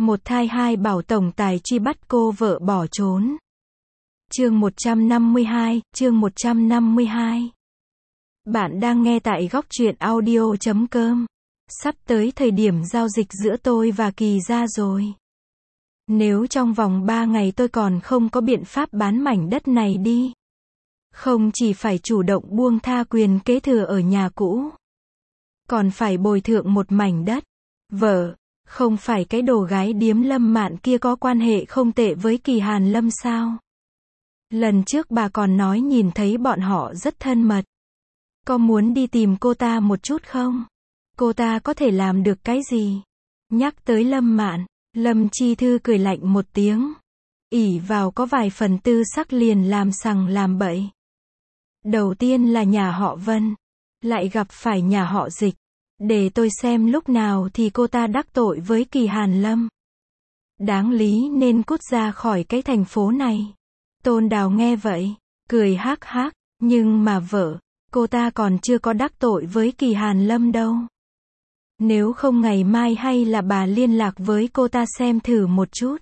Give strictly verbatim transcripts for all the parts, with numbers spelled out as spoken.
Một thai hai bảo tổng tài truy bắt cô vợ bỏ trốn. Chương một trăm năm mươi hai, chương một trăm năm mươi hai. Bạn đang nghe tại góc truyện audio chấm com. Sắp tới thời điểm giao dịch giữa tôi và Kỳ Gia rồi. Nếu trong vòng ba ngày tôi còn không có biện pháp bán mảnh đất này đi, không chỉ phải chủ động buông tha quyền kế thừa ở nhà cũ, còn phải bồi thường một mảnh đất. Vợ, không phải cái đồ gái điếm Lâm Mạn kia có quan hệ không tệ với Kỳ Hàn Lâm sao? Lần trước bà còn nói nhìn thấy bọn họ rất thân mật. Có muốn đi tìm cô ta một chút không? Cô ta có thể làm được cái gì? Nhắc tới Lâm Mạn, Lâm Chi Thư cười lạnh một tiếng. Ỷ vào có vài phần tư sắc liền làm sằng làm bậy. Đầu tiên là nhà họ Vân, lại gặp phải nhà họ Dịch. Để tôi xem lúc nào thì cô ta đắc tội với Kỳ Hàn Lâm. Đáng lý nên cút ra khỏi cái thành phố này. Tôn Đào nghe vậy, cười hắc hắc, nhưng mà vợ, cô ta còn chưa có đắc tội với Kỳ Hàn Lâm đâu. Nếu không ngày mai hay là bà liên lạc với cô ta xem thử một chút.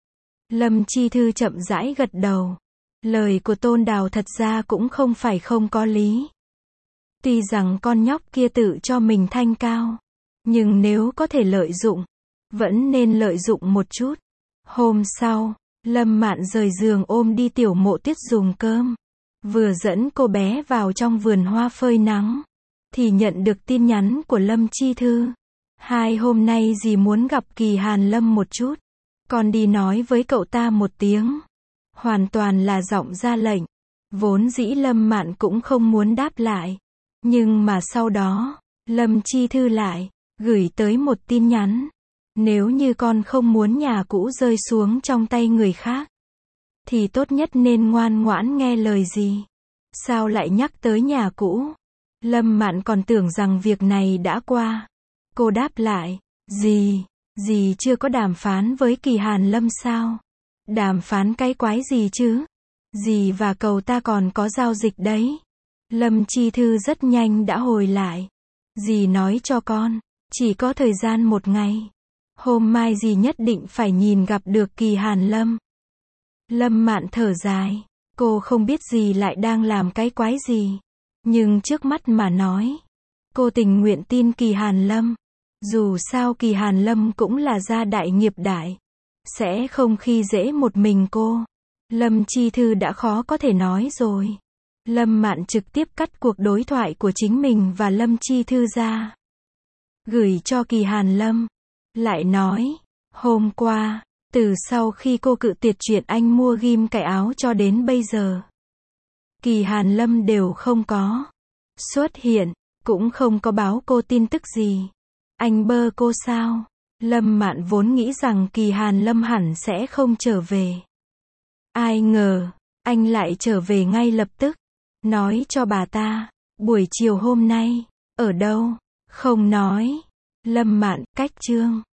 Lâm Chi Thư chậm rãi gật đầu. Lời của Tôn Đào thật ra cũng không phải không có lý. Tuy rằng con nhóc kia tự cho mình thanh cao, nhưng nếu có thể lợi dụng, vẫn nên lợi dụng một chút. Hôm sau, Lâm Mạn rời giường ôm đi Tiểu Mộ Tuyết dùng cơm. Vừa dẫn cô bé vào trong vườn hoa phơi nắng, thì nhận được tin nhắn của Lâm Chi Thư. Hai hôm nay dì muốn gặp Kỳ Hàn Lâm một chút. Con đi nói với cậu ta một tiếng. Hoàn toàn là giọng ra lệnh. Vốn dĩ Lâm Mạn cũng không muốn đáp lại. Nhưng mà sau đó, Lâm Chi Thư lại gửi tới một tin nhắn. Nếu như con không muốn nhà cũ rơi xuống trong tay người khác, thì tốt nhất nên ngoan ngoãn nghe lời dì. Sao lại nhắc tới nhà cũ? Lâm Mạn còn tưởng rằng việc này đã qua. Cô đáp lại, dì, dì chưa có đàm phán với Kỳ Hàn Lâm sao? Đàm phán cái quái gì chứ? Dì và cậu ta còn có giao dịch đấy. Lâm Chi Thư rất nhanh đã hồi lại. Dì nói cho con, chỉ có thời gian một ngày. Hôm mai dì nhất định phải nhìn gặp được Kỳ Hàn Lâm. Lâm Mạn thở dài. Cô không biết dì lại đang làm cái quái gì. Nhưng trước mắt mà nói, cô tình nguyện tin Kỳ Hàn Lâm. Dù sao Kỳ Hàn Lâm cũng là gia đại nghiệp đại, sẽ không khi dễ một mình cô. Lâm Chi Thư đã khó có thể nói rồi. Lâm Mạn trực tiếp cắt cuộc đối thoại của chính mình và Lâm Chi Thư ra, gửi cho Kỳ Hàn Lâm. Lại nói, hôm qua, từ sau khi cô cự tuyệt chuyện anh mua ghim cài áo cho đến bây giờ, Kỳ Hàn Lâm đều không có xuất hiện, cũng không có báo cô tin tức gì. Anh bơ cô sao? Lâm Mạn vốn nghĩ rằng Kỳ Hàn Lâm hẳn sẽ không trở về. Ai ngờ, anh lại trở về ngay lập tức. Nói cho bà ta, buổi chiều hôm nay, ở đâu? Không nói. Lâm Mạn, cách chương.